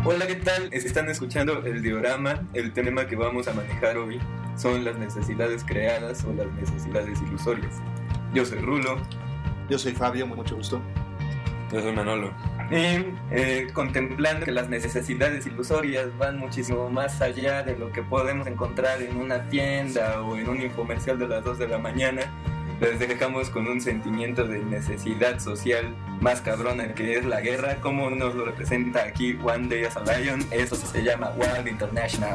Hola, ¿qué tal? Están escuchando el diorama. El tema que vamos a manejar hoy son las necesidades creadas o las necesidades ilusorias. Yo soy Rulo. Yo soy Fabio, mucho gusto. Yo soy Manolo. Y contemplando que las necesidades ilusorias van muchísimo más allá de lo que podemos encontrar en una tienda o en un infomercial de las 2 de la mañana, les dejamos con un sentimiento de necesidad social más cabrona que es la guerra, como nos lo representa aquí One Day as a Lion. Eso se llama Wild International.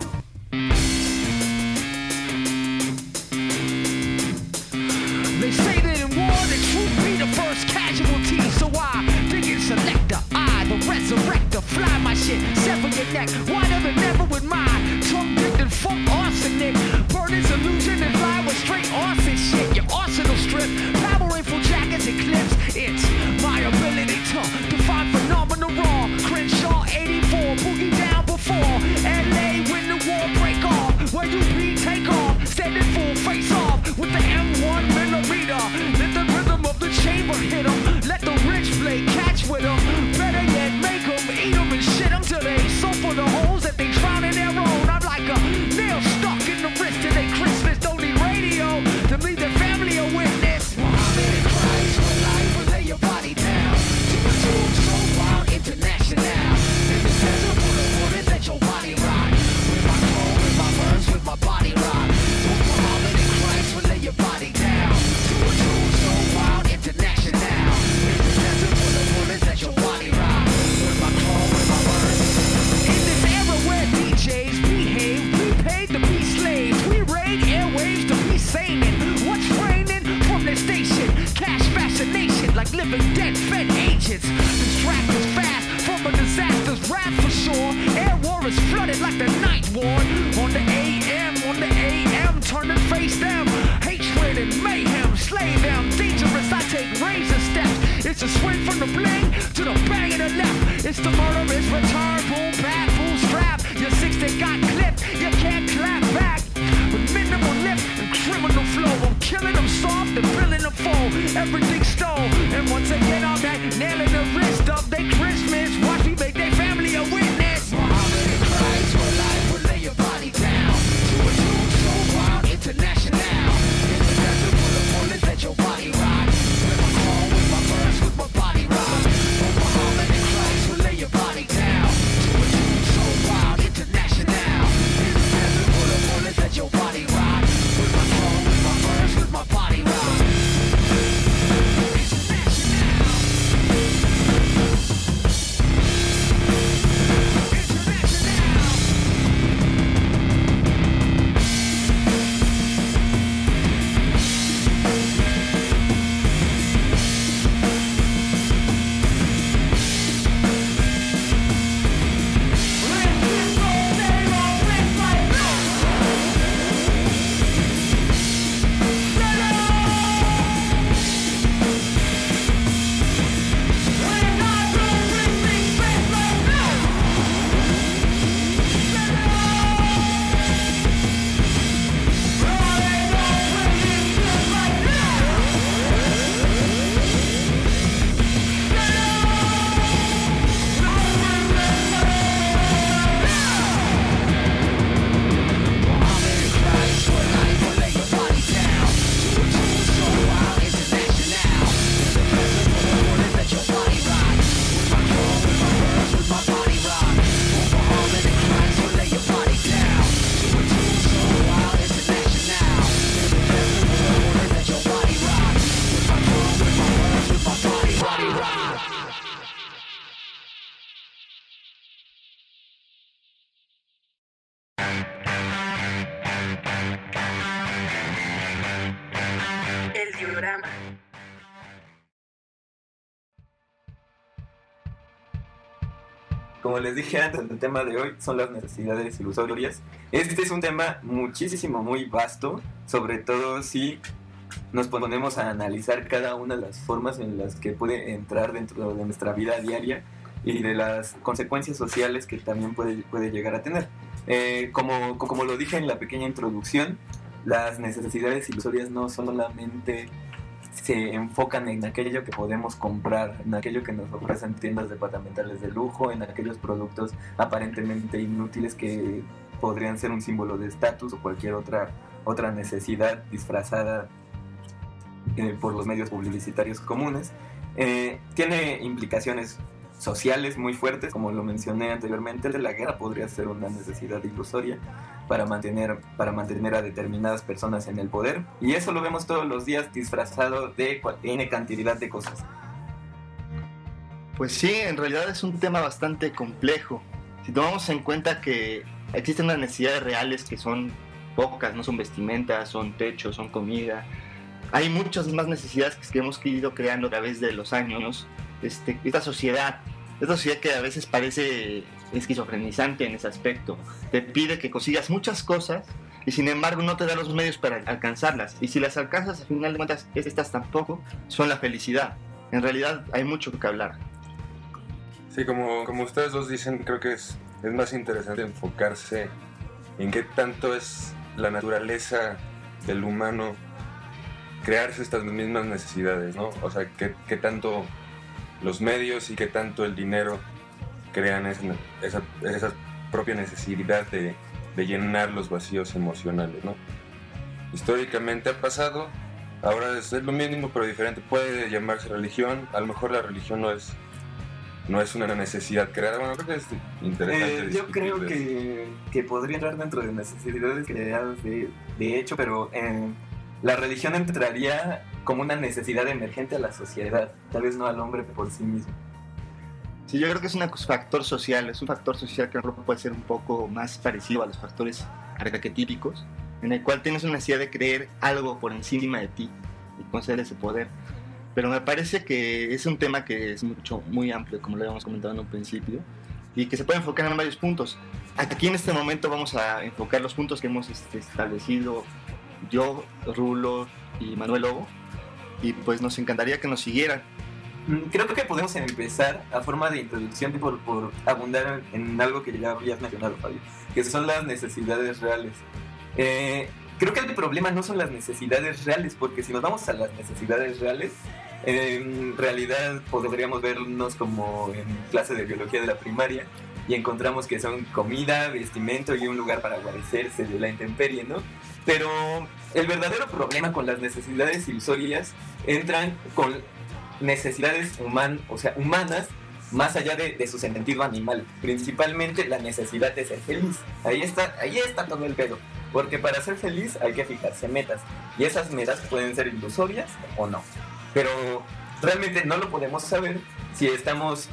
They say that in war the truth be the first casualty, so I dig and select the I, the resurrector, fly my shit, sever your neck, wider than never with mine, tongue dipped in funk arsenic, burn its illusion and fly with straight arson shit, your arsenal strip, power rifle jackets and clips, it's my ability to define phenomenal raw, Crenshaw 84, boogie down before, LA when the war break off, where you be take off, standing full face off, with the M1 millimeter, let the rhythm of the chamber hit 'em, let the rich play catch with 'em, better yet make 'em eat 'em and shit 'em till they so full of holes that they drown in their own. I'm like a nail stuck in the wrist till they Christmas, don't need radio to lead their family a witness. Muhammad and Christ, when life will lay your body down, to the tomb so wild international, in the desert full of wood and let your body rock, with my cold, with my burns, with my body rock, Muhammad and Christ will lay your body down, to a tomb so wild international, in the desert full of wood and let your body rock, with my cold, with my burns. In this era where DJs behave, we paid to be slaves, we raid airwaves to be sane. What's raining from the station? Cash fascination like living dead fed agents. Distract us fast from a disaster's wrath for sure. Air war is flooded like the night ward. On the AM, turn and face them. Hatred and mayhem, slay them. Dangerous, I take razor steps. It's a swing from the bling to the bang of the left. It's the murderous return, boom, bad, boom, strap. Your 60 got clipped, you can't clap back. With minimal lift and criminal flow, I'm killing them soft and filling them full. Everything stole, and once again I'm back, nailing the wrist of they Christmas. Watch me make their family a witness. Muhammad and Christ, where life will lay your body down, to a tomb so wild international, in the desert full of bullets, let your body rock, with my call, with my burns, with my body rock. Oh, Muhammad and Christ will lay your body down, to a tomb so wild international, in the desert full of bullets, let your body rock, with my call, with my burns, with my body rock. El diorama. Como les dije antes, el tema de hoy son las necesidades ilusorias. Este es un tema muchísimo, muy vasto, sobre todo si nos ponemos a analizar cada una de las formas en las que puede entrar dentro de nuestra vida diaria y de las consecuencias sociales que también puede llegar a tener. Como lo dije en la pequeña introducción, las necesidades ilusorias no solamente se enfocan en aquello que podemos comprar, en aquello que nos ofrecen tiendas departamentales de lujo, en aquellos productos aparentemente inútiles que podrían ser un símbolo de estatus o cualquier otra necesidad disfrazada por los medios publicitarios comunes. Tiene implicaciones sociales muy fuertes, como lo mencioné anteriormente. La guerra podría ser una necesidad ilusoria para mantener a determinadas personas en el poder, y eso lo vemos todos los días disfrazado de N cantidad de cosas. Pues sí, en realidad es un tema bastante complejo. Si tomamos en cuenta que existen unas necesidades reales que son pocas, no son vestimentas, son techos, son comida. Hay muchas más necesidades que hemos ido creando a través de los años. Esta sociedad que a veces parece esquizofrenizante en ese aspecto, te pide que consigas muchas cosas y sin embargo no te da los medios para alcanzarlas, y si las alcanzas, al final de cuentas, estas tampoco son la felicidad. En realidad hay mucho que hablar. Sí, como ustedes dos dicen, creo que es más interesante enfocarse en qué tanto es la naturaleza del humano crearse estas mismas necesidades, ¿no? O sea, qué tanto los medios y qué tanto el dinero crean esa propia necesidad de llenar los vacíos emocionales, ¿no? Históricamente ha pasado, ahora es lo mismo pero diferente. Puede llamarse religión, a lo mejor la religión no es una necesidad creada. Bueno, creo que es interesante. Yo creo que podría entrar dentro de necesidades creadas de hecho, pero la religión entraría como una necesidad emergente a la sociedad, tal vez no al hombre por sí mismo. Sí, yo creo que es un factor social, que a lo mejor puede ser un poco más parecido a los factores arquetípicos, en el cual tienes una necesidad de creer algo por encima de ti y conceder ese poder. Pero me parece que es un tema que es muy amplio, como lo habíamos comentado en un principio, y que se puede enfocar en varios puntos. Aquí en este momento vamos a enfocar los puntos que hemos establecido yo, Rulo y Manuel Lobo, y pues nos encantaría que nos siguieran. Creo que podemos empezar a forma de introducción por abundar en algo que ya habías mencionado, Fabio, que son las necesidades reales. Creo que el problema no son las necesidades reales, porque si nos vamos a las necesidades reales, en realidad podríamos vernos como en clase de biología de la primaria y encontramos que son comida, vestimento y un lugar para guarecerse de la intemperie, ¿no? Pero el verdadero problema con las necesidades ilusorias entran con necesidades humanas más allá de su sentido animal, principalmente la necesidad de ser feliz. Ahí está todo el pedo, porque para ser feliz hay que fijarse metas, y esas metas pueden ser ilusorias o no, pero realmente no lo podemos saber si estamos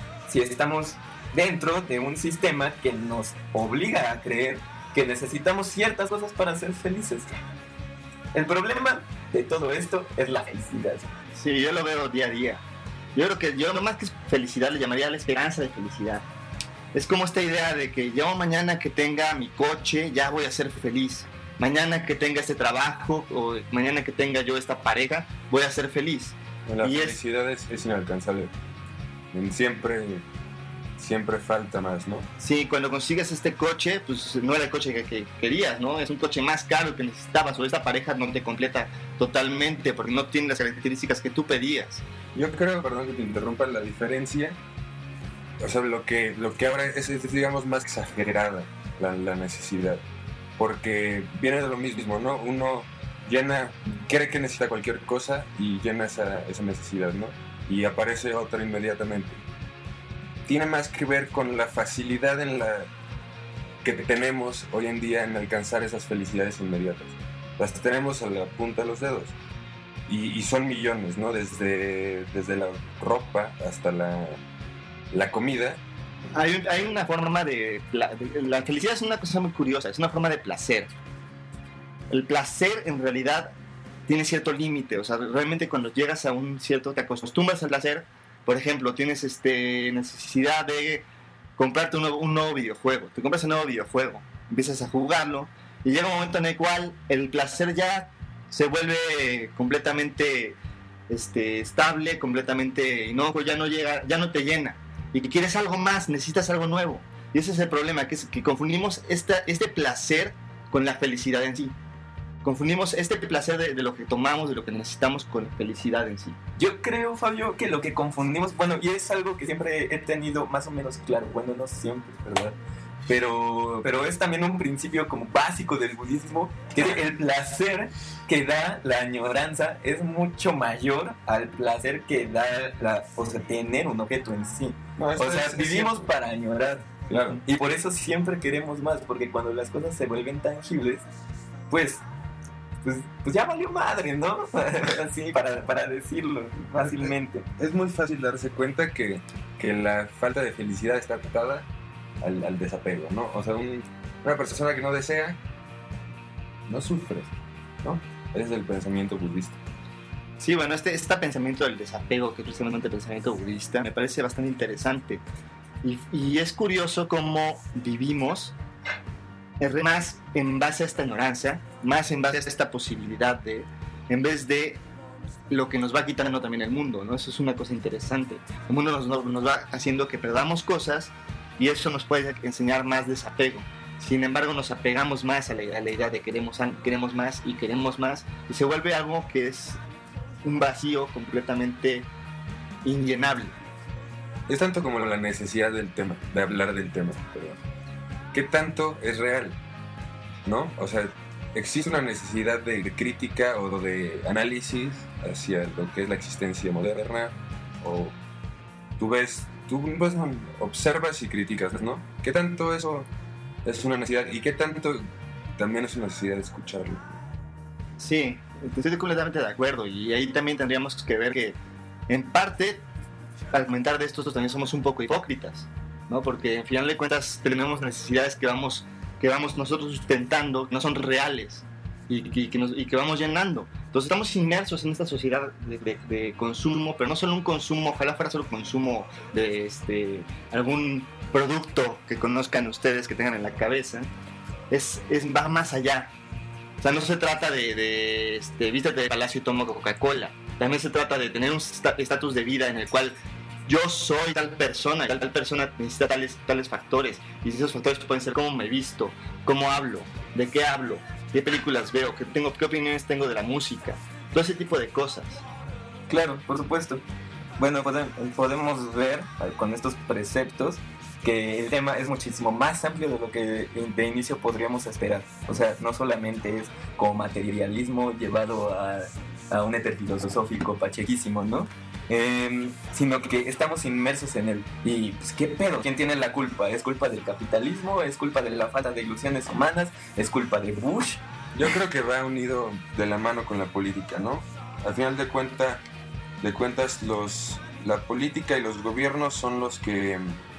dentro de un sistema que nos obliga a creer que necesitamos ciertas cosas para ser felices. El problema de todo esto es la felicidad. Sí, yo lo veo día a día. Yo creo que yo más que felicidad le llamaría la esperanza de felicidad. Es como esta idea de que yo mañana que tenga mi coche ya voy a ser feliz. Mañana que tenga este trabajo o mañana que tenga yo esta pareja voy a ser feliz. La felicidad es inalcanzable. Siempre falta más, ¿no? Sí, cuando consigues este coche, pues no era el coche que querías, ¿no? Es un coche más caro que necesitabas, o esta pareja no te completa totalmente porque no tiene las características que tú pedías. Yo creo, perdón que te interrumpa, la diferencia, o sea, lo que ahora es digamos, más exagerada la necesidad, porque viene de lo mismo, ¿no? Uno cree que necesita cualquier cosa y llena esa necesidad, ¿no? Y aparece otra inmediatamente. Tiene más que ver con la facilidad que tenemos hoy en día en alcanzar esas felicidades inmediatas. Las tenemos a la punta de los dedos. Y son millones, ¿no? Desde la ropa hasta la comida. Hay una forma la felicidad es una cosa muy curiosa, es una forma de placer. El placer en realidad tiene cierto límite, o sea, realmente cuando llegas a un cierto, te acostumbras al placer. Por ejemplo, tienes necesidad de comprarte un nuevo videojuego. Te compras un nuevo videojuego, empiezas a jugarlo y llega un momento en el cual el placer ya se vuelve completamente estable, completamente inocuo, ya no te llena. Y que quieres algo más, necesitas algo nuevo. Y ese es el problema, que confundimos este placer con la felicidad en sí. confundimos este placer de lo que tomamos, de lo que necesitamos, con felicidad en sí. Yo creo, Fabio, que lo que confundimos, bueno, y es algo que siempre he tenido más o menos claro, bueno, no siempre, ¿verdad? Pero es también un principio como básico del budismo, que el placer que da la añoranza es mucho mayor al placer que da o sea, tener un objeto en sí. No, O sea, vivimos siempre. para añorar. Claro. Y por eso siempre queremos más, porque cuando las cosas se vuelven tangibles, pues ya valió madre, ¿no? Así, para decirlo fácilmente. Es muy fácil darse cuenta que la falta de felicidad está atada al desapego, ¿no? O sea, una persona que no desea, no sufre, ¿no? Ese es el pensamiento budista. Sí, bueno, este pensamiento del desapego, que es precisamente el pensamiento budista, me parece bastante interesante. Y es curioso cómo vivimos más en base a esta ignorancia, más en base a esta posibilidad en vez de lo que nos va quitando también el mundo, ¿no? Eso es una cosa interesante. El mundo nos va haciendo que perdamos cosas y eso nos puede enseñar más desapego. Sin embargo, nos apegamos más a la idea de queremos más y se vuelve algo que es un vacío completamente inllenable. Es tanto como la necesidad del tema, de hablar del tema, perdón. ¿Qué tanto es real? ¿No? O sea, existe una necesidad de crítica o de análisis hacia lo que es la existencia moderna, o tú observas y criticas, ¿no? ¿Qué tanto eso es una necesidad y qué tanto también es una necesidad de escucharlo? Sí, estoy completamente de acuerdo, y ahí también tendríamos que ver que en parte al comentar de esto también somos un poco hipócritas, ¿no? Porque al final de cuentas tenemos necesidades que vamos nosotros sustentando, que no son reales y que vamos llenando. Entonces estamos inmersos en esta sociedad de consumo, pero no solo un consumo, ojalá fuera solo consumo de algún producto que conozcan ustedes, que tengan en la cabeza. Va más allá. O sea, no se trata de vístete de palacio y toma Coca-Cola. También se trata de tener un estatus de vida en el cual yo soy tal persona necesita tales factores, y esos factores pueden ser cómo me visto, cómo hablo, de qué hablo, qué películas veo, qué opiniones tengo de la música, todo ese tipo de cosas. Claro, por supuesto. Bueno, podemos ver con estos preceptos que el tema es muchísimo más amplio de lo que de inicio podríamos esperar. O sea, no solamente es como materialismo llevado a un éter filosófico pachequísimo, ¿no? Sino que estamos inmersos en él. Y pues, ¿qué pedo? ¿Quién tiene la culpa? ¿Es culpa del capitalismo? ¿Es culpa de la falta de ilusiones humanas? ¿Es culpa de Bush? Yo creo que va unido de la mano con la política, ¿no? Al final de cuentas, la política y los gobiernos son los que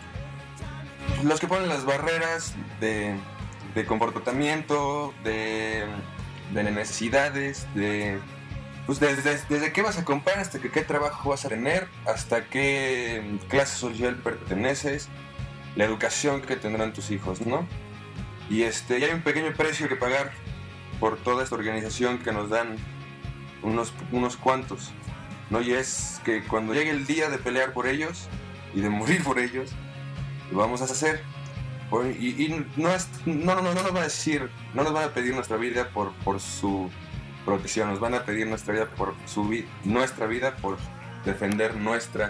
ponen las barreras de comportamiento, de necesidades, pues desde qué vas a comprar hasta qué trabajo vas a tener, hasta qué clase social perteneces, la educación que tendrán tus hijos, ¿no? Y hay un pequeño precio que pagar por toda esta organización que nos dan unos cuantos, ¿no? Y es que cuando llegue el día de pelear por ellos y de morir por ellos, lo vamos a hacer. Y no nos van a decir, no nos van a pedir nuestra vida por su protección, nos van a pedir nuestra vida nuestra vida por defender nuestro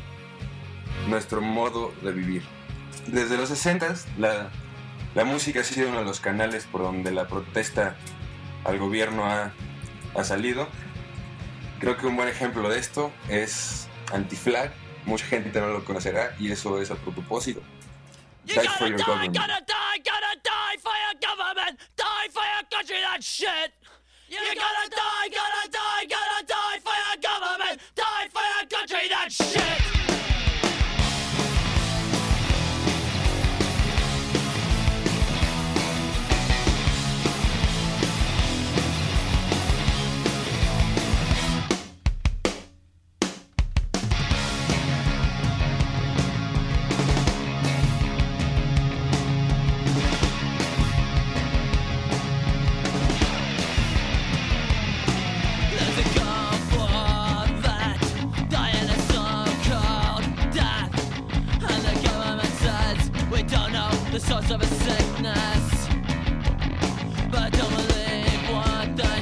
modo de vivir. Desde los 60s la música ha sido uno de los canales por donde la protesta al gobierno ha salido. Creo que un buen ejemplo de esto es Anti-Flag. Mucha gente no lo conocerá y eso es a propósito. Die for your government. Gotta die for your government. Die for your country, that shit. You gotta die for your government. Die for your country, that shit. The source of a sickness, but don't believe what the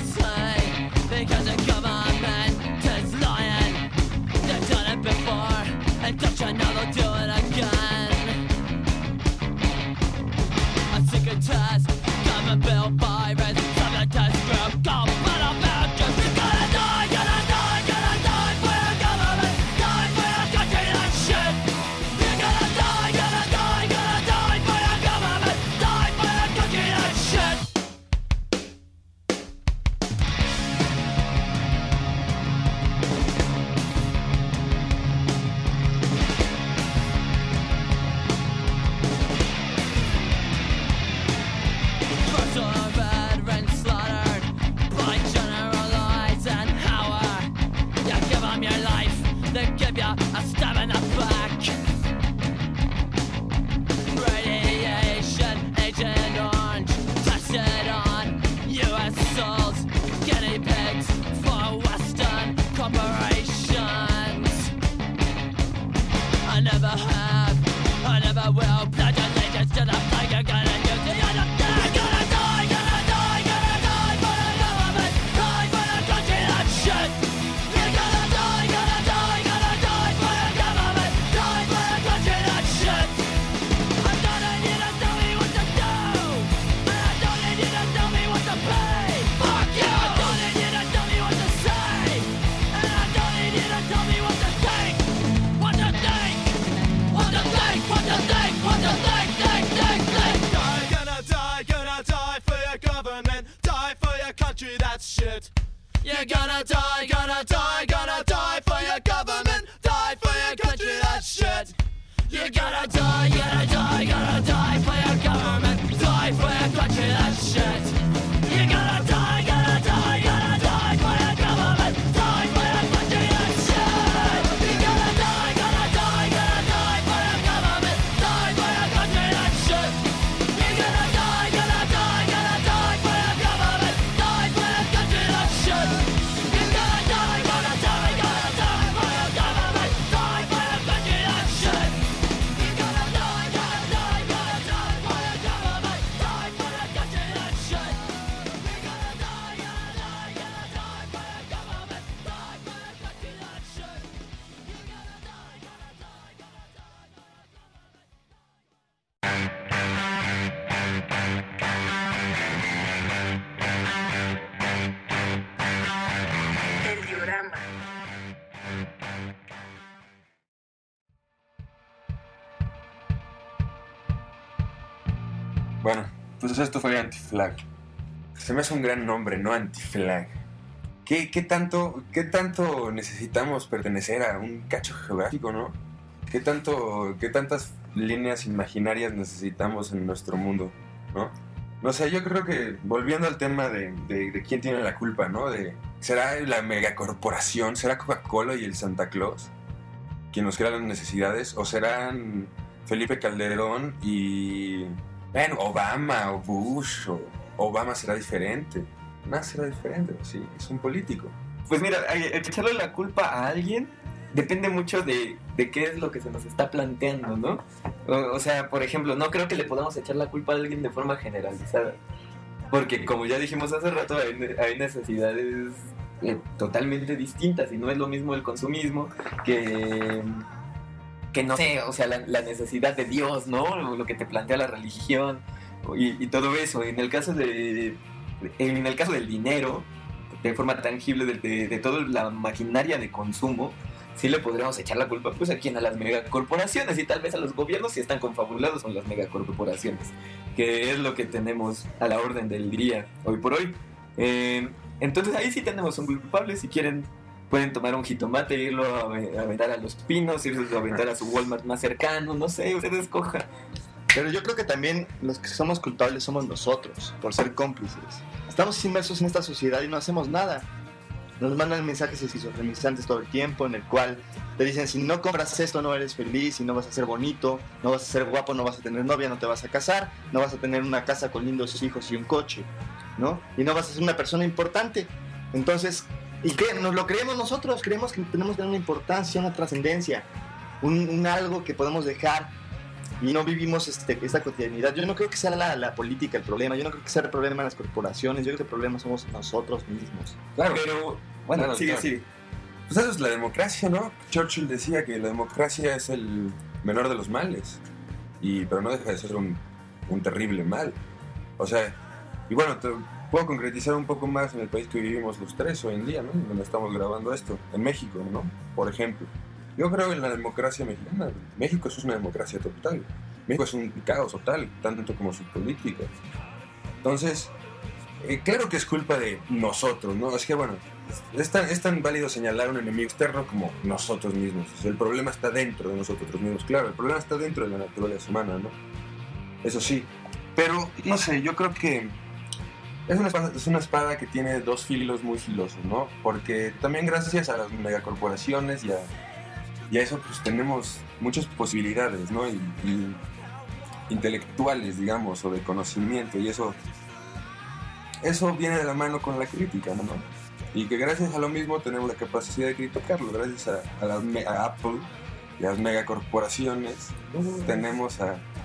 I never have, I never will. Pledge allegiance to the flag you're gonna use to your die. Gonna die, gonna die, gonna die for the government, die for the country that shit. You're gonna die, gonna die, gonna die for the government, die for the country that shit. I don't need you to tell me what to do, and I don't need you to tell me what to pay. Fuck you! I don't need you to tell me what to say, and I don't need you to tell me what to think. What to think? What to think? What to think? What to think? Think, think, think. Gonna die for your government, die for your country, that's shit. You're gonna die, gonna die, gonna die for your government, die for your country, that's shit. You're gonna die, gonna die, gonna die for your government, die for your country, that's shit. You're gonna die, gonna die, gonna die for your government, die for your country, that's shit. You're gonna die, gonna die, gonna die for your government, die for your country, that's shit. You're gonna die, gonna die, gonna die for your government, die for your country, that's shit. You're gonna die, gonna die, gonna die for your government, die for your country, that's shit. You're gonna die, gonna die, gonna die for your government, die for your country, that's shit. You're gonna die, gonna die, gonna die for your government, die for your country, that's shit. You're gonna die, gonna die, gonna die. El diorama. Bueno, pues esto fue Anti-Flag. Se me hace un gran nombre, ¿no? Anti-Flag. ¿Qué tanto necesitamos pertenecer a un cacho geográfico, no? ¿Qué tantas líneas imaginarias necesitamos en nuestro mundo, no? No sé, yo creo que, volviendo al tema de quién tiene la culpa, ¿no? ¿Será la megacorporación, será Coca-Cola y el Santa Claus quien nos crea las necesidades? ¿O serán Felipe Calderón y, bueno, Obama o Bush? ¿O Obama será diferente? Nada será diferente, sí, es un político. Pues mira, echarle la culpa a alguien depende mucho de qué es lo que se nos está planteando, ¿no? O sea, por ejemplo, no creo que le podamos echar la culpa a alguien de forma generalizada. Porque, como ya dijimos hace rato, hay necesidades totalmente distintas. Y no es lo mismo el consumismo que no sé, o sea, la necesidad de Dios, ¿no? Lo que te plantea la religión y todo eso. En el caso del dinero, de forma tangible, de toda la maquinaria de consumo, sí le podríamos echar la culpa pues a las megacorporaciones y tal vez a los gobiernos si están confabulados con las megacorporaciones, que es lo que tenemos a la orden del día hoy por hoy. Entonces ahí sí tenemos un culpable. Si quieren pueden tomar un jitomate, irlo a aventar a Los Pinos, irlo a aventar a su Walmart más cercano, no sé, usted escoja. Pero yo creo que también los que somos culpables somos nosotros, por ser cómplices. Estamos inmersos en esta sociedad y no hacemos nada. Nos mandan mensajes esquizofrenizantes todo el tiempo, en el cual te dicen: si no compras esto no eres feliz, si no vas a ser bonito, no vas a ser guapo, no vas a tener novia, no te vas a casar, no vas a tener una casa con lindos hijos y un coche, ¿no? Y no vas a ser una persona importante. Entonces, ¿y qué? Nos lo creemos nosotros, creemos que tenemos que tener una importancia, una trascendencia, un algo que podemos dejar, y no vivimos esta cotidianidad. Yo no creo que sea la política el problema, yo no creo que sea el problema las corporaciones, yo creo que el problema somos nosotros mismos. Claro, Pero, bueno, claro, sigue, claro. sigue. Pues eso es la democracia, ¿no? Churchill decía que la democracia es el menor de los males, pero no deja de ser un terrible mal. O sea, y bueno, te puedo concretizar un poco más en el país que vivimos los tres hoy en día, ¿no? Donde estamos grabando esto, en México, ¿no? Por ejemplo, yo creo en la democracia mexicana. México es una democracia total. México es un caos total, tanto como su política. Entonces, claro que es culpa de nosotros, ¿no? Es que, bueno, es tan válido señalar un enemigo externo como nosotros mismos. O sea, el problema está dentro de nosotros mismos. Claro, el problema está dentro de la naturaleza humana, ¿no? Eso sí. Pero, no sé, yo creo que es una espada que tiene dos filos muy filosos, ¿no? Porque también gracias a las megacorporaciones y a eso pues tenemos muchas posibilidades, ¿no? Y intelectuales, digamos, o de conocimiento, y eso viene de la mano con la crítica, ¿no? Y que gracias a lo mismo tenemos la capacidad de criticarlo, gracias a Apple las megacorporaciones, tenemos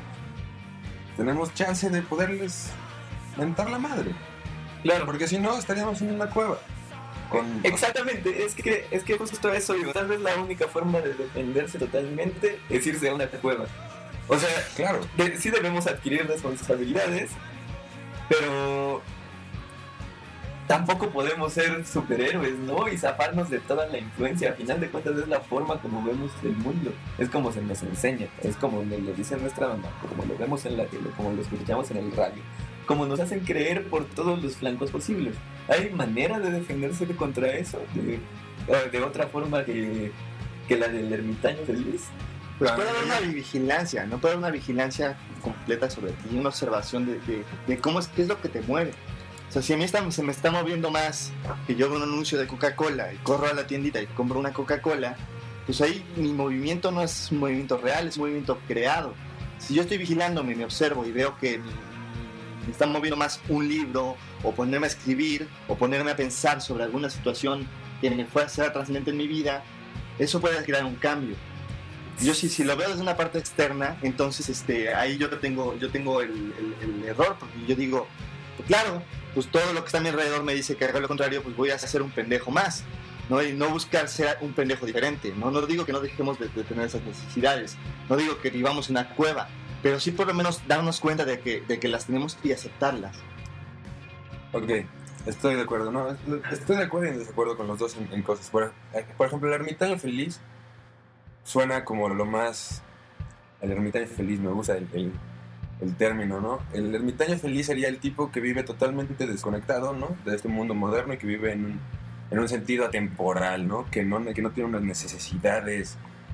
chance de poderles mentar la madre. Claro. Porque si no, estaríamos en una cueva. Exactamente, es que justo eso digo. Tal vez la única forma de defenderse totalmente es irse a una cueva. O sea, Claro. Sí debemos adquirir responsabilidades, pero tampoco podemos ser superhéroes, ¿no? Y zafarnos de toda la influencia. Al final de cuentas es la forma como vemos el mundo. Es como se nos enseña, es como nos lo dice nuestra mamá, como lo vemos en la tele, como lo escuchamos en el radio, como nos hacen creer por todos los flancos posibles. ¿Hay manera de defenderse contra eso? De otra forma que la del ermitaño feliz. Pues puede haber una vigilancia, ¿no? Puede haber una vigilancia completa sobre ti, una observación de cómo qué es lo que te mueve. O sea, si a mí se me está moviendo más que yo veo un anuncio de Coca-Cola y corro a la tiendita y compro una Coca-Cola, pues ahí mi movimiento no es un movimiento real, es un movimiento creado. Si yo estoy vigilándome, me observo y veo que me está moviendo más un libro, o ponerme a escribir, o ponerme a pensar sobre alguna situación que me fuera a ser trascendente en mi vida, eso puede crear un cambio. Yo si lo veo desde una parte externa, entonces ahí yo tengo el error, porque yo digo, pues claro, pues todo lo que está a mi alrededor me dice que haga lo contrario, pues voy a ser un pendejo más, ¿no? Y no buscar ser un pendejo diferente, ¿no? No digo que no dejemos de tener esas necesidades, no digo que vivamos en una cueva, pero sí por lo menos darnos cuenta de que las tenemos y aceptarlas. Ok, estoy de acuerdo, ¿no? Estoy de acuerdo y en desacuerdo con los dos en cosas. Por ejemplo, el ermitaño feliz suena como lo más... El ermitaño feliz, me gusta el término, ¿no? El ermitaño feliz sería el tipo que vive totalmente desconectado, ¿no? De este mundo moderno y que vive en un sentido atemporal, ¿no? Que no tiene unas necesidades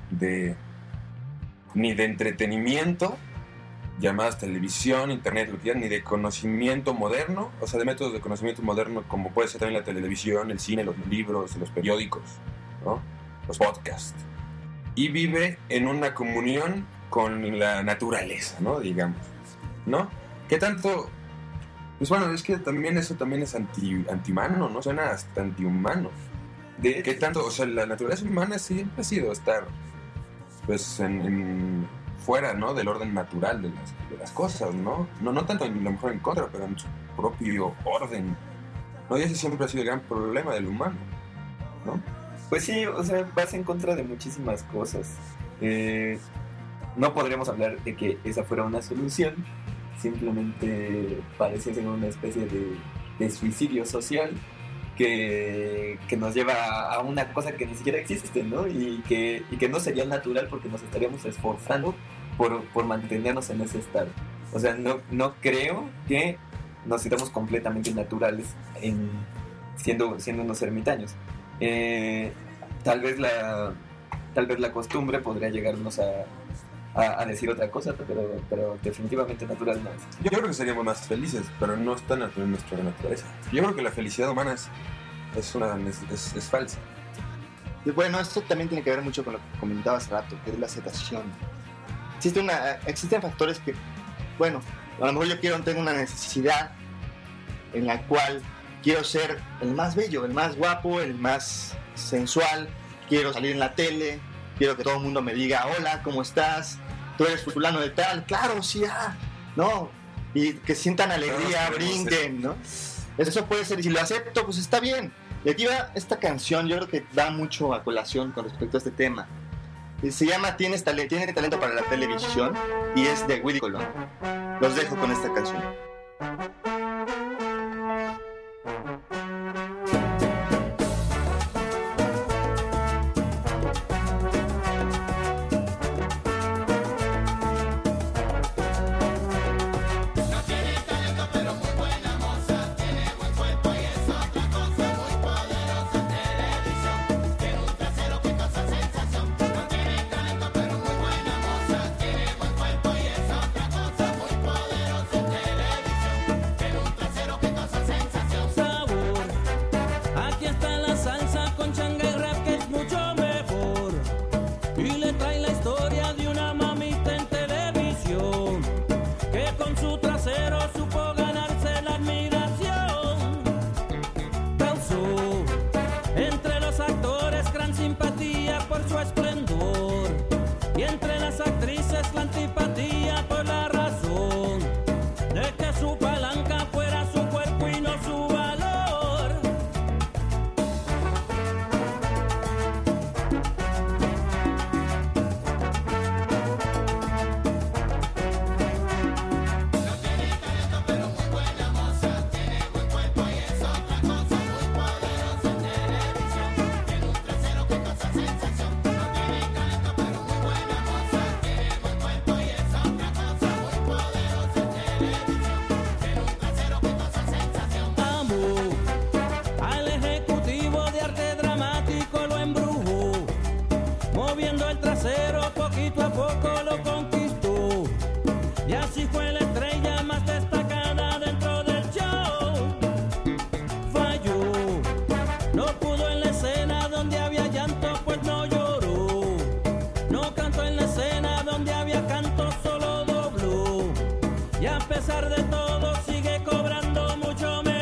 ni de entretenimiento, llamadas televisión, internet, lo que quieran, ni de conocimiento moderno, o sea, de métodos de conocimiento moderno como puede ser también la televisión, el cine, los libros, los periódicos, ¿no? Los podcasts. Y vive en una comunión con la naturaleza, ¿no? Digamos, ¿no? ¿Qué tanto? Pues bueno, es que también eso también es antihumano, ¿no? Suena hasta antihumano. ¿Qué tanto? O sea, la naturaleza humana siempre ha sido estar, pues, fuera, ¿no? Del orden natural de las cosas, ¿no? No tanto a lo mejor en contra, pero en su propio orden, ¿no? Y ese siempre ha sido el gran problema del humano, ¿no? Pues sí, o sea, vas en contra de muchísimas cosas. No podremos hablar de que esa fuera una solución. Simplemente parece ser una especie de suicidio social que nos lleva a una cosa que ni siquiera existe, ¿no? Y que no sería natural porque nos estaríamos esforzando por mantenernos en ese estado. O sea, no creo que nos sintamos completamente naturales siendo unos ermitaños. Tal vez la costumbre podría llegarnos a decir otra cosa, pero definitivamente natural no es. Yo creo que seríamos más felices, pero no está en nuestra naturaleza. Yo creo que la felicidad humana es falsa. Y bueno, esto también tiene que ver mucho con lo que comentaba hace rato, que es la aceptación. Existen factores que, bueno, a lo mejor yo tengo una necesidad en la cual quiero ser el más bello, el más guapo, el más sensual, quiero salir en la tele, quiero que todo el mundo me diga, hola, ¿cómo estás? ¿Tú eres fulano de tal? Claro, sí, ¿no? Y que sientan alegría, brinquen, ¿no? Eso puede ser, y si lo acepto, pues está bien. Y aquí va esta canción, yo creo que da mucho a colación con respecto a este tema. Se llama Tiene talento para la televisión y es de Willy Colón. Los dejo con esta canción. Entre los actores gran simpatía por su esplendor. entre las actrices la antipatía por la razón de que su palanca fuera su cuerpo y no su valor. Al ejecutivo de arte dramático lo embrujó, moviendo el trasero poquito a poco lo conquistó, y así fue la estrella más destacada dentro del show. Falló, no pudo en la escena donde había llanto, pues no lloró, no cantó en la escena donde había canto, solo dobló, y a pesar de todo sigue cobrando mucho mejor.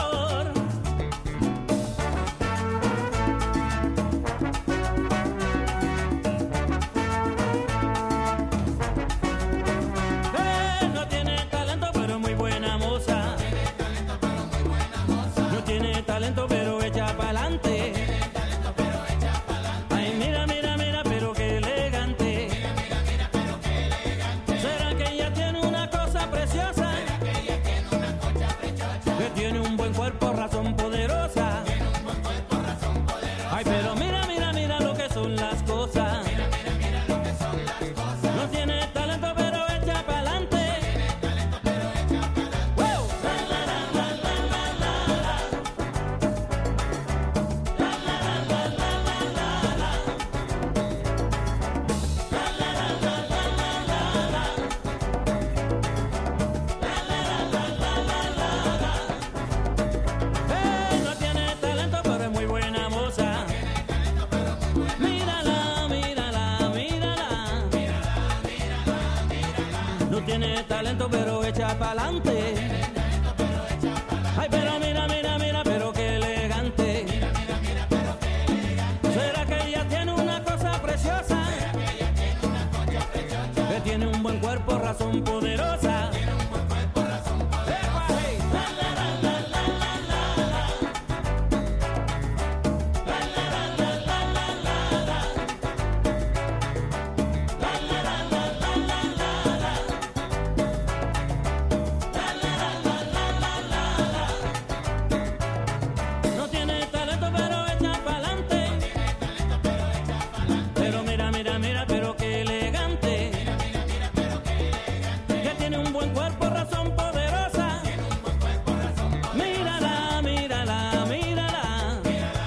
No tiene talento pero muy buena moza. No tiene talento pero echa pa'lante. Ay, mira, mira, mira, pero qué elegante. ¿Será que ella tiene una cosa preciosa? Que tiene un buen cuerpo, razón poderosa. Ay, pero mira, mira, mira lo que son las cosas. No tiene talento pero echa pa'lante. ¡Wow! No tiene talento pero es muy buena moza. Mírala, mírala, mírala. No tiene talento pero echa pa'lante. Ay, pero mira, mira, mira, pero qué elegante. ¿Será que ella tiene una cosa preciosa? Que tiene un buen cuerpo, razón poderosa. ¡Epa, hey! No tiene talento pero echa pa'lante. Pero mira, mira, mira, pero qué elegante. Que tiene un buen cuerpo, razón poderosa. Mírala, mírala, mírala.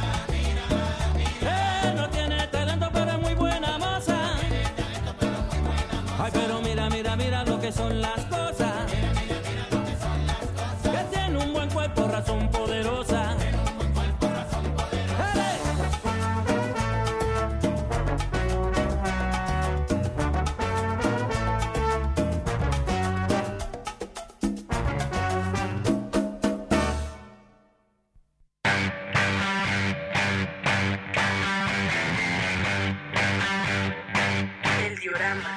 No tiene talento pero es muy buena moza. Ay, pero mira, mira, mira lo que son las cosas. Que tiene un buen cuerpo, razón poderosa. ¡Dale! El diorama.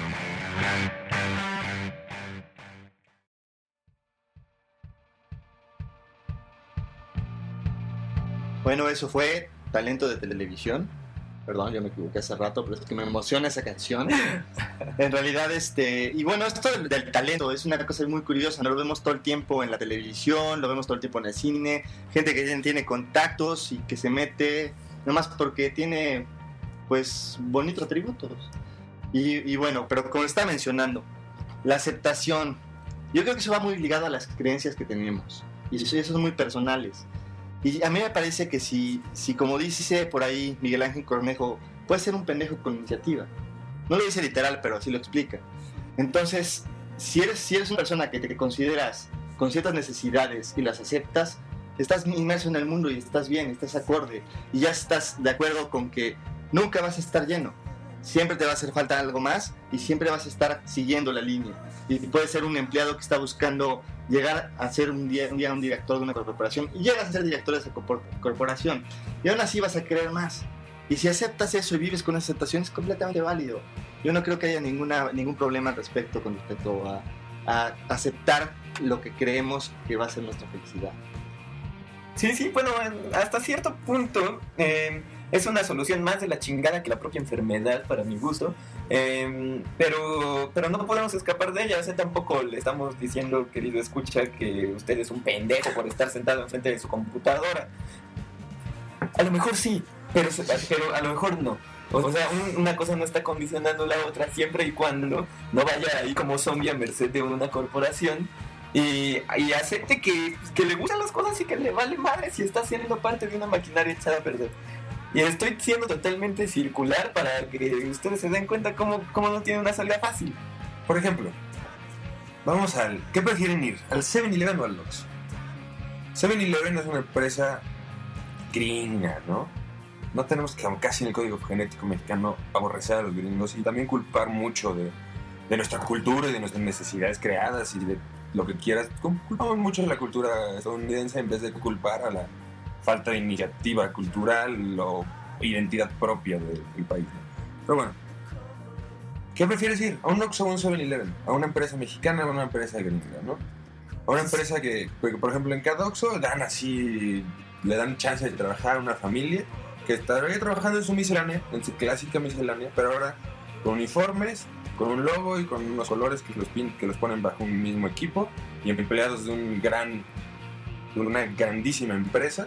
Bueno, eso fue talento de televisión. Perdón, yo me equivoqué hace rato, pero es que me emociona esa canción. En realidad, y bueno, esto del talento es una cosa muy curiosa, ¿no? Lo vemos todo el tiempo en la televisión, lo vemos todo el tiempo en el cine, gente que tiene contactos y que se mete nomás porque tiene, pues, bonitos atributos. Y bueno, pero como estaba mencionando, la aceptación, yo creo que eso va muy ligado a las creencias que tenemos, y eso son muy personales. Y a mí me parece que si como dice por ahí Miguel Ángel Cornejo, puedes ser un pendejo con iniciativa. No lo dice literal, pero así lo explica. Entonces, si eres una persona que te consideras con ciertas necesidades y las aceptas, estás inmerso en el mundo y estás bien, estás acorde. Y ya estás de acuerdo con que nunca vas a estar lleno. Siempre te va a hacer falta algo más y siempre vas a estar siguiendo la línea. Y puedes ser un empleado que está buscando llegar a ser un día un director de una corporación y llegas a ser director de esa corporación y aún así vas a querer más. Y si aceptas eso y vives con aceptación, es completamente válido. yo no creo que haya ningún problema respecto a aceptar lo que creemos que va a ser nuestra felicidad. Sí, bueno, hasta cierto punto es una solución más de la chingada que la propia enfermedad, para mi gusto, pero no podemos escapar de ella. O sea, tampoco le estamos diciendo, querido escucha, que usted es un pendejo por estar sentado enfrente de su computadora. A lo mejor sí, pero a lo mejor no. O sea, una cosa no está condicionando la otra, siempre y cuando no vaya ahí como zombie a merced de una corporación y acepte que le gustan las cosas y que le vale madre si está siendo parte de una maquinaria echada a perder. Y estoy siendo totalmente circular para que ustedes se den cuenta cómo no tiene una salida fácil. Por ejemplo, vamos ¿qué prefieren ir? ¿Al 7-Eleven o al Oxxo? 7-Eleven es una empresa gringa, ¿no? No tenemos que, casi en el código genético mexicano, aborrecer a los gringos y también culpar mucho de nuestra cultura y de nuestras necesidades creadas y de lo que quieras. Culpamos mucho de la cultura estadounidense en vez de culpar a la falta de iniciativa cultural o identidad propia del país, ¿no? Pero bueno, ¿qué prefieres ir? ¿A un Oxxo o a un 7-Eleven? ¿A una empresa mexicana o a una empresa gringa, no? A una empresa que, por ejemplo, en cada Oxxo le dan chance de trabajar a una familia que estaría trabajando en su miscelánea, en su clásica miscelánea, pero ahora con uniformes, con un logo y con unos colores que los ponen bajo un mismo equipo y empleados de una grandísima empresa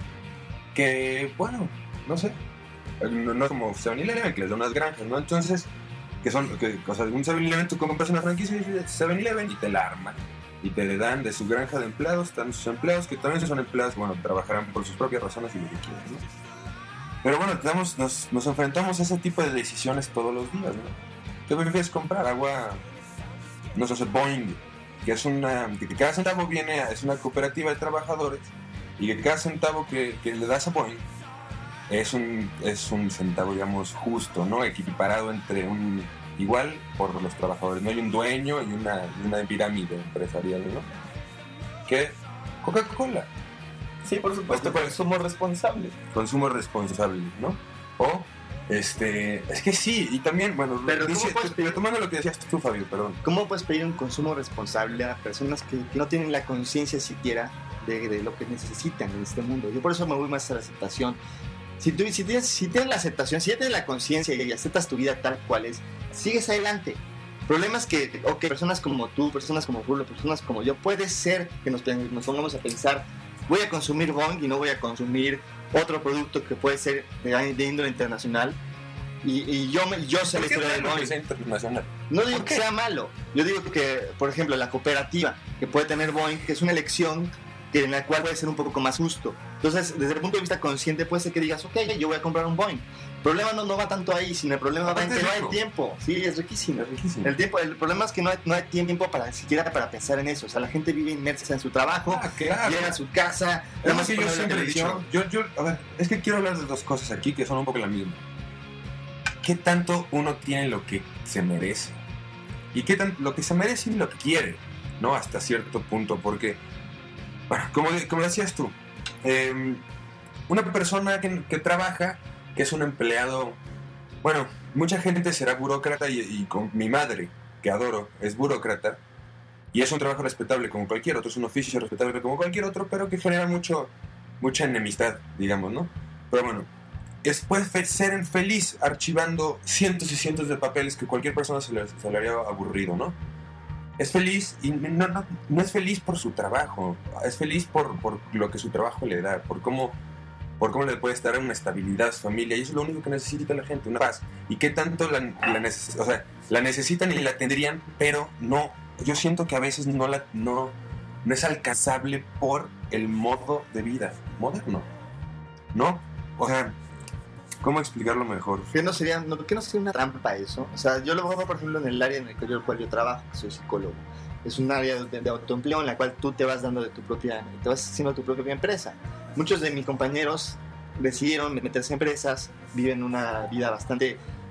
que, bueno, no sé, no es como 7-Eleven, que les da unas granjas, ¿no? Entonces, un 7-Eleven, tú compras una franquicia de 7-Eleven y te la arman y te dan de su granja de empleados, están sus empleados, que también son empleados, bueno, trabajarán por sus propias razones y lo que quieran, ¿no? Pero bueno, nos enfrentamos a ese tipo de decisiones todos los días, ¿no? ¿Qué prefieres comprar? Agua, no sé, Boeing, que que cada centavo es una cooperativa de trabajadores y que cada centavo que le das a Boeing es un centavo, digamos, justo, ¿no? Equiparado entre igual por los trabajadores, ¿no? Hay un dueño y una pirámide empresarial, ¿no? ¿Qué? Coca-Cola. Sí, por supuesto, consumo responsable. Consumo responsable, ¿no? O, es que sí, y también, bueno, retomando lo que decías tú, Fabio, perdón. ¿Cómo puedes pedir un consumo responsable a personas que no tienen la conciencia siquiera de lo que necesitan en este mundo? Yo por eso me voy más a la aceptación. Si tienes la aceptación, si ya tienes la conciencia y aceptas tu vida tal cual es, sigues adelante. El problema es que, personas como tú, personas como Rulo, personas como yo, puede ser que nos pongamos a pensar, voy a consumir Boeing y no voy a consumir otro producto que puede ser de índole internacional. Y yo sé la historia de Boeing. Internacional? No digo que sea malo. Yo digo que, por ejemplo, la cooperativa que puede tener Boeing, que es una elección en la cual puede ser un poco más justo. Entonces, desde el punto de vista consciente, puede ser que digas, ok, yo voy a comprar un Boeing. El problema no va tanto ahí, sino el problema va en que no hay tiempo. Sí, es riquísimo. El problema es que no hay tiempo siquiera para pensar en eso. O sea, la gente vive inmersa en su trabajo, claro. Llega a su casa. Además que yo siempre he dicho, a ver, es que quiero hablar de dos cosas aquí que son un poco la misma. ¿Qué tanto uno tiene lo que se merece? ¿Y qué tanto lo que se merece y lo que quiere? ¿No? Hasta cierto punto, porque, bueno, como decías tú, una persona que trabaja, que es un empleado, bueno, mucha gente será burócrata y con mi madre, que adoro, es burócrata, y es un trabajo respetable como cualquier otro, es un oficio respetable como cualquier otro, pero que genera mucha enemistad, digamos, ¿no? Pero bueno, puede ser feliz archivando cientos y cientos de papeles que cualquier persona se le haría aburrido, ¿no? Es feliz y no es feliz por su trabajo, es feliz por lo que su trabajo le da, por cómo le puede dar una estabilidad a su familia, y eso es lo único que necesita la gente, una paz. Y qué tanto la necesitan y la tendrían, pero no, yo siento que a veces no es alcanzable por el modo de vida moderno, ¿no? O sea, ¿cómo explicarlo mejor? ¿Qué no sería una trampa eso? O sea, yo lo veo, por ejemplo, en el área en el cual yo trabajo, que soy psicólogo. Es un área de autoempleo en la cual tú te vas dando te vas haciendo tu propia empresa. Muchos de mis compañeros decidieron meterse en empresas, viven una vida bastante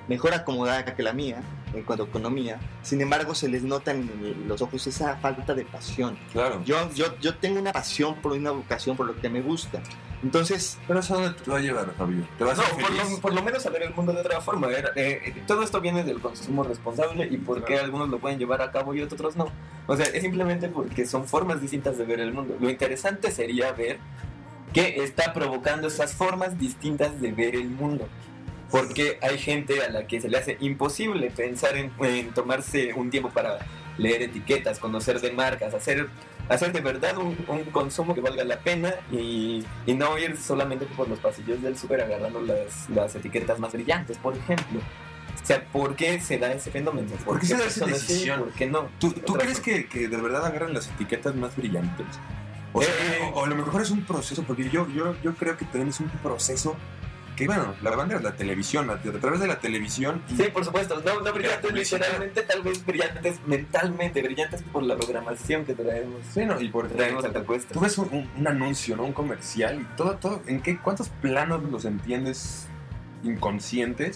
mejor acomodada que la mía en cuanto a economía. Sin embargo, se les nota en los ojos esa falta de pasión. Claro. Yo tengo una pasión por una vocación, por lo que me gusta. Entonces, Pero eso dónde te va a llevar, Fabio. ¿Te vas a hacer feliz? por lo menos a ver el mundo de otra forma. Todo esto viene del consumo responsable y por qué algunos lo pueden llevar a cabo y otros no. O sea, es simplemente porque son formas distintas de ver el mundo. Lo interesante sería ver qué está provocando esas formas distintas de ver el mundo. Porque hay gente a la que se le hace imposible pensar en tomarse un tiempo para leer etiquetas, conocer de marcas, hacer de verdad un consumo que valga la pena y no ir solamente por los pasillos del súper agarrando las etiquetas más brillantes, por ejemplo. O sea, ¿por qué se da ese fenómeno? ¿Por qué se da esa decisión? ¿Por qué no? ¿Tú crees que de verdad agarran las etiquetas más brillantes? O sea, o a lo mejor es un proceso, porque yo creo que también es un proceso que, bueno, la banda es la televisión, a través de la televisión. Sí, por supuesto, no brillantes literalmente, tal vez brillantes mentalmente, brillantes por la programación que traemos. Sí, no, y por traemos a la cuesta. Tú ves un anuncio, ¿no? Un comercial y todo, ¿cuántos planos los entiendes inconscientes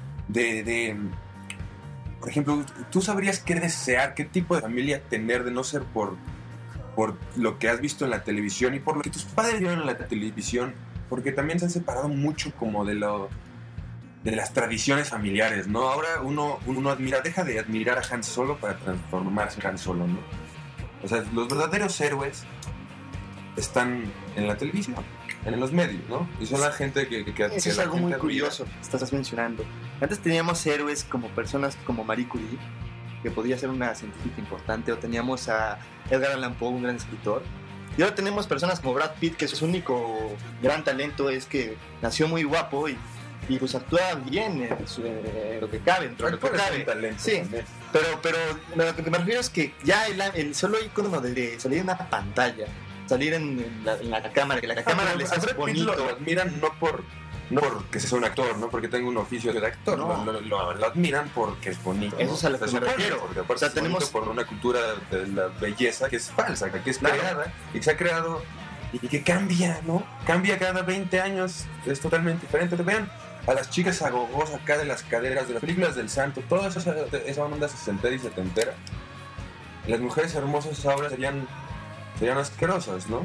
por ejemplo, tú sabrías qué desear, qué tipo de familia tener de no ser por lo que has visto en la televisión y por lo que tus padres vieron en la televisión, porque también se han separado mucho como de las tradiciones familiares, ¿no? Ahora uno deja de admirar a Han Solo para transformarse en Han Solo, ¿no? O sea, los verdaderos héroes están en la televisión, en los medios, ¿no? Y son la gente que eso es algo muy curioso que estás mencionando. Antes teníamos héroes como personas como Marie Curie, que podía ser una científica importante, o teníamos a Edgar Allan Poe, un gran escritor. Y ahora tenemos personas como Brad Pitt, que su único gran talento es que nació muy guapo y pues actúa bien en lo que cabe, dentro de lo que cabe. Sí, pero lo que me refiero es que ya el solo icono de salir en una pantalla, salir en la cámara, que la cámara les hace bonito. Lo admiran no porque sea un actor, no porque tenga un oficio de actor, No. lo admiran porque es bonito. Eso es a lo que me refiero. Porque aparte O sea, es bonito tenemos- por una cultura de la belleza que es falsa, que es creada y que se ha creado y que cambia, ¿no? Cambia cada 20 años, es totalmente diferente. Te vean a las chicas agogos acá de las caderas, de las películas del santo, toda esa onda sesentera y setentera. Las mujeres hermosas ahora serían asquerosas, ¿no?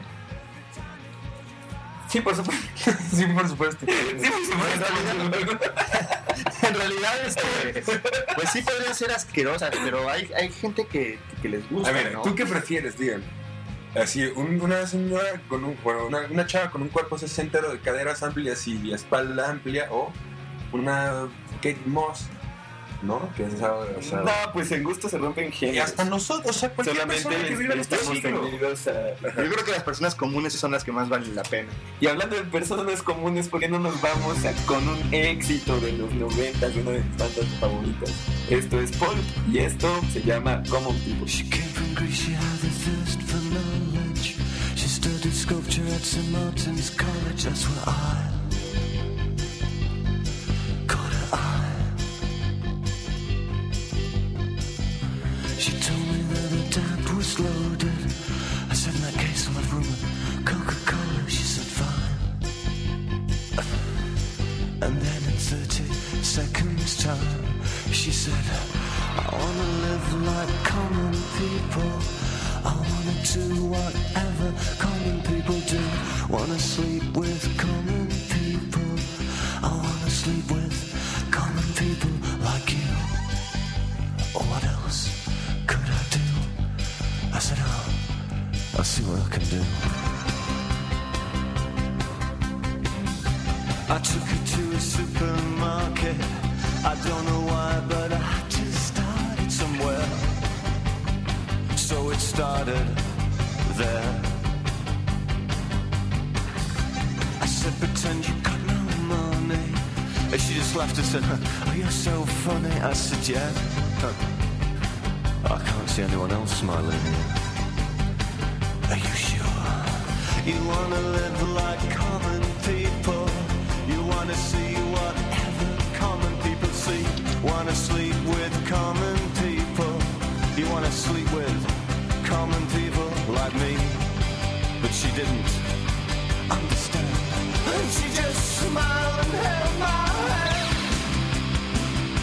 Sí, por supuesto. Sí, por supuesto. En realidad, pues sí podrían ser asquerosas, pero hay gente que les gusta, A ver, ¿no? ¿tú qué prefieres, digan? Así, una señora una chava con un cuerpo sesentero de caderas amplias y espalda amplia, o una Kate Moss, ¿no? Que es o sea, No, pues en gusto se rompen y géneros. hasta nosotros, o sea, cualquier Solamente persona que vive en este estamos siglo. tendidos a... Yo creo que las personas comunes son las que más valen la pena. Y hablando de personas comunes, ¿por qué no nos vamos con un éxito de los 90, de una de mis bandas favoritas? Esto es Pulp y esto se llama Common People. She came from Greece, she had the thirst for knowledge. She studied sculpture at St. Martin's College. That's where I caught her eye. She told me that her dad was loaded. I said, in that case, I'll have room at Coca-Cola. She said, fine. And then in 30 seconds time, she said, I wanna live like common people. I wanna do whatever common people do. Wanna sleep with common people. I wanna sleep with common people like you. Or what else could I do? I said, I'll see what I can do. I took her to a supermarket. I don't know why, but I just started somewhere. So it started there. I said, pretend you got no money. And she just laughed and said, oh, you're so funny. I said, yeah. I can't see anyone else smiling. Are you sure? You wanna live like common people. You wanna see whatever common people see. Wanna sleep with common people. You wanna sleep with common people like me. But she didn't understand. And she just smiled and held my hand.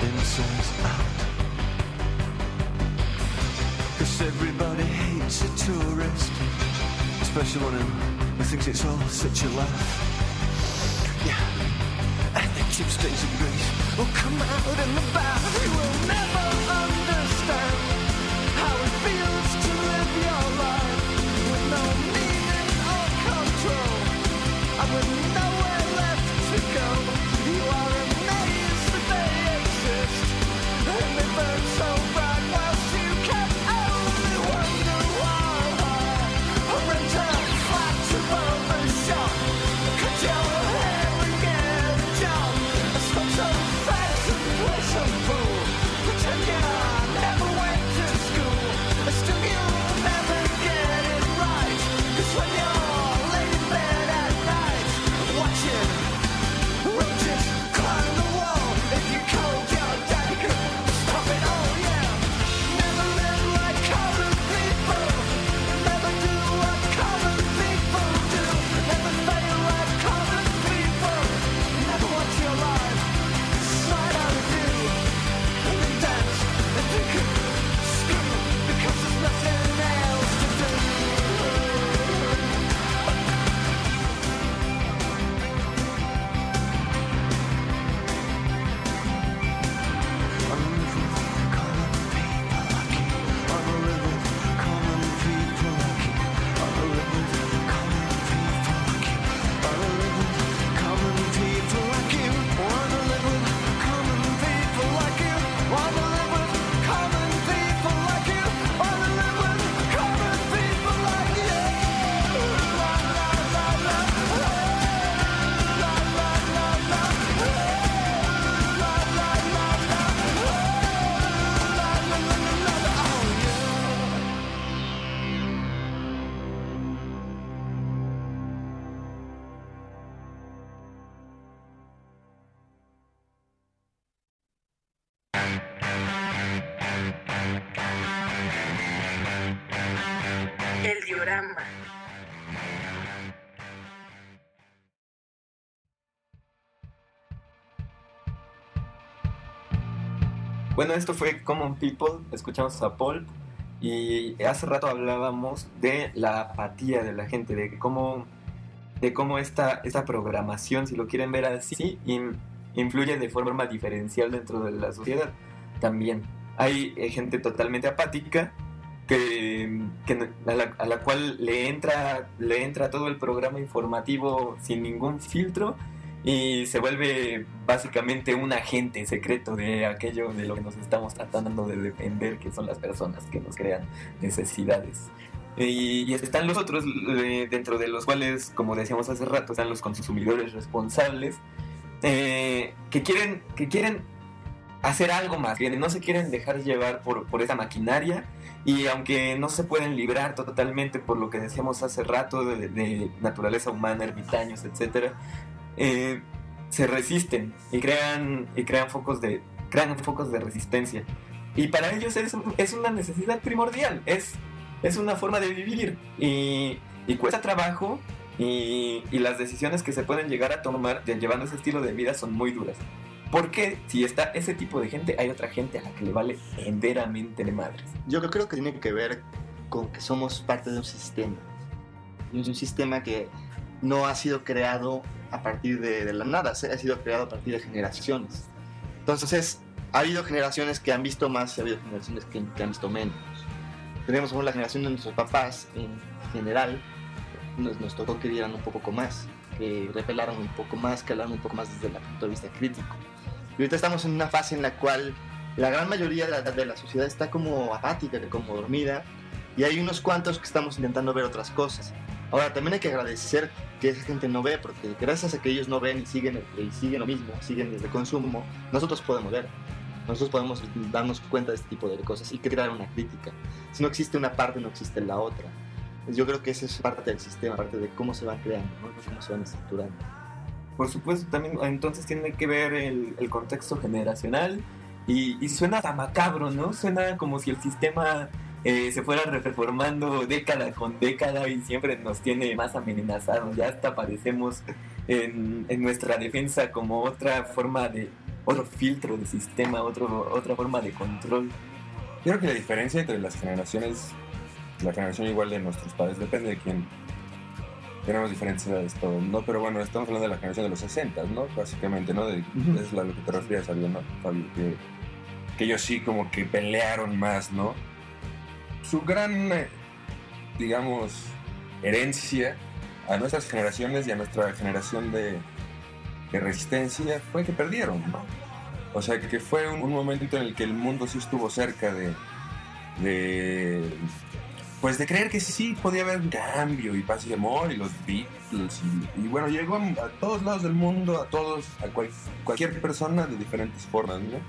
inside out. 'Cause everybody hates a tourist, especially one who thinks it's all such a laugh. Yeah, and the cheap stays of grace will come out in the bath. You will never understand how it feels to live your life with no meaning or control, and with nowhere left to go. You are amazed that they exist, and they burn so bright whilst you can only wonder why. Or rent a flat above the shop, cut your hair and get a job, smoke some fags and play some pool, pretend you never went to school, still you'll never get it right. 'Cause when you're laid in bed at night, watching roaches climb the wall, if you cold your dad could stop it all, yeah. Never live like common people, never do what common people do, never fail like common people, never watch your life slide out of you, and then dance and drink and scream, because there's nothing else to do. El diorama. Bueno, esto fue Common People, escuchamos a Paul y hace rato hablábamos de la apatía de la gente, de cómo esta programación, si lo quieren ver así, influye de forma diferencial dentro de la sociedad. También hay gente totalmente apática a la cual le entra todo el programa informativo sin ningún filtro y se vuelve básicamente un agente secreto de aquello de lo que nos estamos tratando de defender, que son las personas que nos crean necesidades. Y están los otros, dentro de los cuales, como decíamos hace rato, están los consumidores responsables, que quieren hacer algo más, que no se quieren dejar llevar por esa maquinaria, y aunque no se pueden librar totalmente por lo que decíamos hace rato de naturaleza humana, ermitaños, etcétera, se resisten y crean focos de resistencia, y para ellos es una necesidad primordial, es una forma de vivir, y cuesta trabajo, y las decisiones que se pueden llegar a tomar llevando ese estilo de vida son muy duras. Porque si está ese tipo de gente, hay otra gente a la que le vale enteramente de madres. Yo creo que tiene que ver con que somos parte de un sistema. Y es un sistema que no ha sido creado a partir de la nada, ha sido creado a partir de generaciones. Entonces, ha habido generaciones que han visto más y ha habido generaciones que han visto menos. Tenemos como la generación de nuestros papás, en general, nos tocó que vieran un poco más, que repelaran un poco más, que hablaran un poco más desde el punto de vista crítico. Y ahorita estamos en una fase en la cual la gran mayoría de la sociedad está como apática, como dormida, y hay unos cuantos que estamos intentando ver otras cosas. Ahora, también hay que agradecer que esa gente no ve, porque gracias a que ellos no ven y siguen lo mismo, siguen desde consumo, nosotros podemos ver. Nosotros podemos darnos cuenta de este tipo de cosas y crear una crítica. Si no existe una parte, no existe la otra. Yo creo que esa es parte del sistema, parte de cómo se van creando, ¿no? Cómo se van estructurando. Por supuesto, también entonces tiene que ver el contexto generacional, y suena tan macabro, ¿no? Suena como si el sistema se fuera reformando década con década y siempre nos tiene más amenazados. Ya hasta parecemos en nuestra defensa como otra forma de otro filtro de sistema, otra forma de control. Yo creo que la diferencia entre las generaciones, la generación igual de nuestros padres, depende de quién. Tenemos diferentes edades todos, ¿no? Pero bueno, estamos hablando de la generación de los 60, ¿no? Básicamente, ¿no? Eso es a lo que te refieres, Fabio, ¿no? Fabio, que ellos sí como que pelearon más, ¿no? Su gran, digamos, herencia a nuestras generaciones y a nuestra generación de resistencia fue que perdieron, ¿no? O sea, que fue un momento en el que el mundo sí estuvo cerca pues de creer que sí podía haber un cambio y paz y amor y los Beatles y bueno, llegó a todos lados del mundo, a cualquier persona de diferentes formas, ¿no?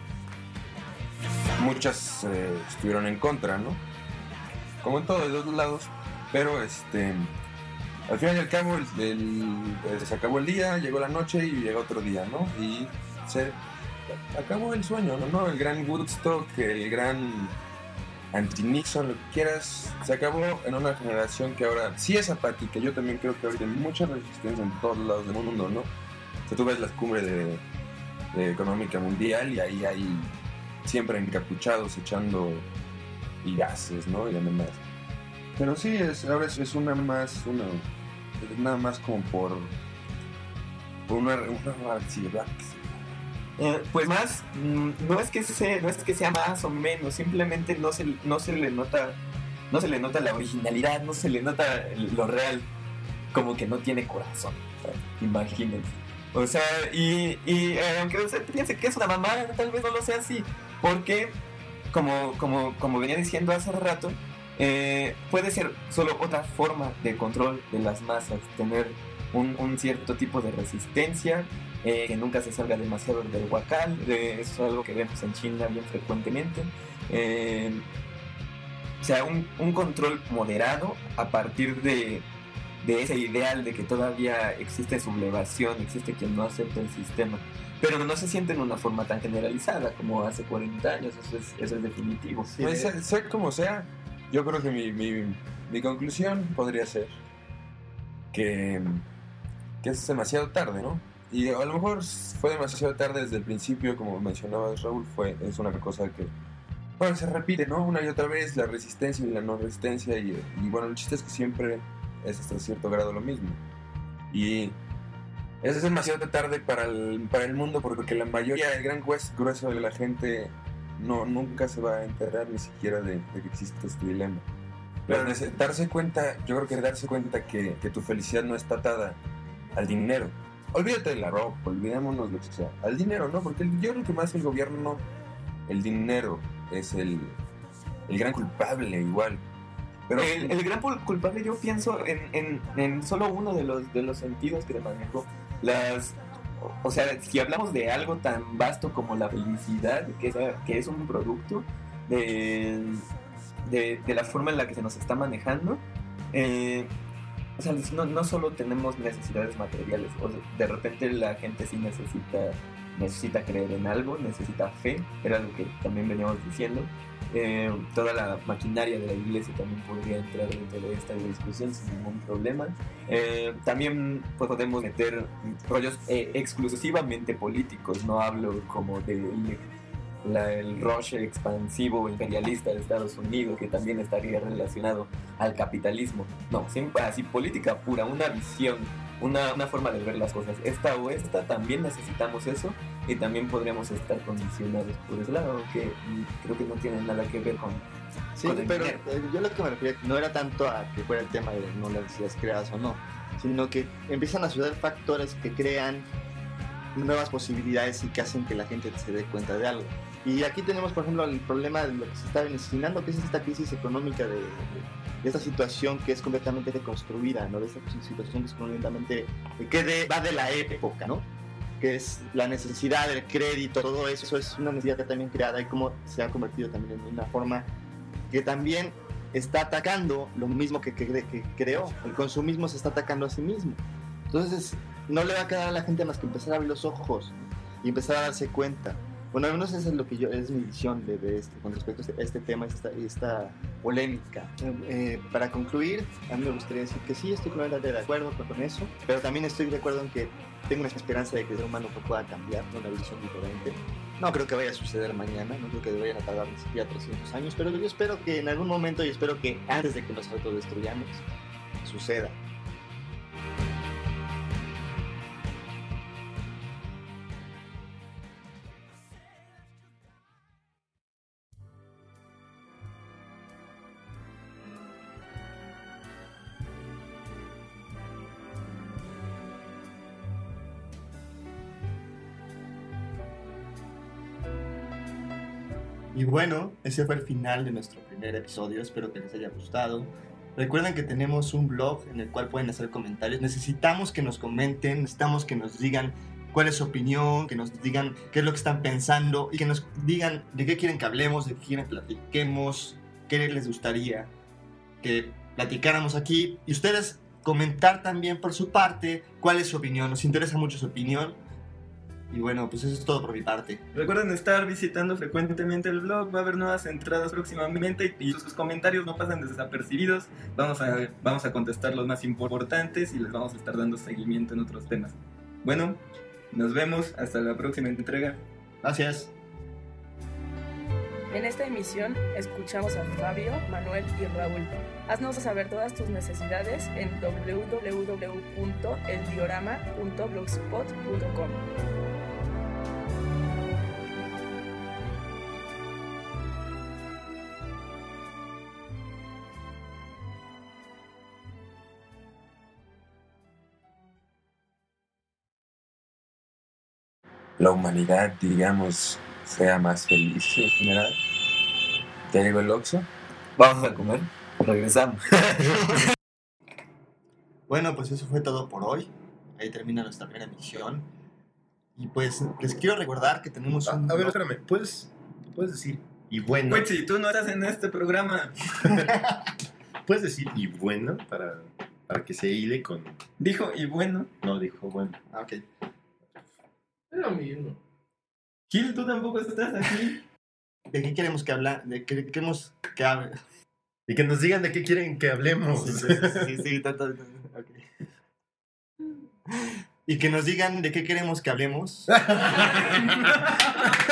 Muchas estuvieron en contra, ¿no? Como en todos los lados, pero al final y al cabo se acabó el día, llegó la noche y llegó otro día, ¿no? Y se acabó el sueño, ¿no? El gran Woodstock, el gran anti-Nixon, lo que quieras, se acabó en una generación que ahora sí es apática. Yo también creo que ahorita hay mucha resistencia en todos lados del mundo, ¿no? O sea, tú ves las cumbres de económica mundial y ahí hay siempre encapuchados echando y gases, ¿no? Y demás. Pero sí, ahora es nada más como por una pues más, no es que sea más o menos, simplemente no se le nota la originalidad, no se le nota lo real, como que no tiene corazón, imagínense. O sea, y aunque usted piense que es una mamada, tal vez no lo sea así, porque como venía diciendo hace rato, puede ser solo otra forma de control de las masas, tener un cierto tipo de resistencia, que nunca se salga demasiado del huacal. Eso es algo que vemos en China bien frecuentemente. O sea, un control moderado a partir de ese ideal de que todavía existe sublevación, existe quien no acepta el sistema, pero no se siente en una forma tan generalizada como hace 40 años, eso es definitivo. Sí, sea como sea, yo creo que mi conclusión podría ser que es demasiado tarde, ¿no? Y a lo mejor fue demasiado tarde desde el principio, como mencionabas, Raúl, es una cosa que, bueno, se repite, ¿no? Una y otra vez, la resistencia y la no resistencia, y bueno, el chiste es que siempre es hasta cierto grado lo mismo. Y es demasiado tarde para el mundo, porque la mayoría, el gran grueso de la gente nunca se va a enterar ni siquiera de que existe este dilema. Pero darse cuenta que tu felicidad no está atada al dinero. Olvídate de la ropa, olvidémonos lo que sea. Al dinero, ¿no? Porque yo creo que más el gobierno, el dinero es el gran culpable igual. Pero el gran culpable, yo pienso en solo uno de los sentidos que te manejo. O sea, si hablamos de algo tan vasto como la felicidad, que es un producto de la forma en la que se nos está manejando, o sea, no solo tenemos necesidades materiales, o sea, de repente la gente sí necesita creer en algo, necesita fe, era lo que también veníamos diciendo. Toda la maquinaria de la iglesia también podría entrar dentro de esta discusión sin ningún problema. También podemos meter rollos exclusivamente políticos, no hablo como del rush expansivo imperialista de Estados Unidos, que también estaría relacionado al capitalismo. No, siempre así, política pura, una visión, una forma de ver las cosas. Esta también necesitamos eso, y también podríamos estar condicionados por ese lado, que creo que no tiene nada que ver con el pero yo lo que me refería no era tanto a que fuera el tema de no las necesidades creadas o no, sino que empiezan a suceder factores que crean nuevas posibilidades y que hacen que la gente se dé cuenta de algo. Y aquí tenemos, por ejemplo, el problema de lo que se está enseñando, que es esta crisis económica de esta situación que es completamente deconstruida, ¿no? De esta situación que es completamente va de la época, ¿no? Que es la necesidad del crédito, todo eso es una necesidad también creada, y cómo se ha convertido también en una forma que también está atacando lo mismo que creó. El consumismo se está atacando a sí mismo. Entonces no le va a quedar a la gente más que empezar a abrir los ojos y empezar a darse cuenta Bueno, al menos eso es lo que es mi visión de este, con respecto a este tema, esta polémica. Para concluir, a mí me gustaría decir que sí, estoy completamente de acuerdo con eso, pero también estoy de acuerdo en que tengo una esperanza de que el ser humano pueda cambiar, una visión diferente. No creo que vaya a suceder mañana, no creo que vayan a tardar ni siquiera 300 años, pero yo espero que en algún momento, y espero que antes de que nos autodestruyamos, suceda. Y bueno, ese fue el final de nuestro primer episodio, espero que les haya gustado. Recuerden que tenemos un blog en el cual pueden hacer comentarios. Necesitamos que nos comenten, necesitamos que nos digan cuál es su opinión, que nos digan qué es lo que están pensando y que nos digan de qué quieren que hablemos, de qué quieren que platiquemos, qué les gustaría que platicáramos aquí. Y ustedes comentar también por su parte cuál es su opinión, nos interesa mucho su opinión. Y bueno, pues eso es todo por mi parte. Recuerden estar visitando frecuentemente el blog, va a haber nuevas entradas próximamente y sus comentarios no pasan desapercibidos. Vamos a contestar los más importantes y les vamos a estar dando seguimiento en otros temas. Bueno, nos vemos hasta la próxima entrega. Gracias. En esta emisión escuchamos a Fabio, Manuel y Raúl. Haznos saber todas tus necesidades en www.eldiorama.blogspot.com. La humanidad, digamos, sea más feliz en general. ¿Ya llegó el Oxxo? Vamos a comer, regresamos. Bueno, pues eso fue todo por hoy. Ahí termina nuestra primera emisión. Y pues les quiero recordar que tenemos un... A ver, espérame, ¿puedes decir y bueno? Pues si tú no estás en este programa. ¿Puedes decir y bueno para que se hile con...? Dijo y bueno. No, dijo bueno. Ah, ok. Es lo mismo. Gil, tú tampoco estás aquí. ¿De qué queremos que hablar? ¿De qué queremos que hable? Y que nos digan de qué quieren que hablemos. Sí, okay. Y que nos digan de qué queremos que hablemos.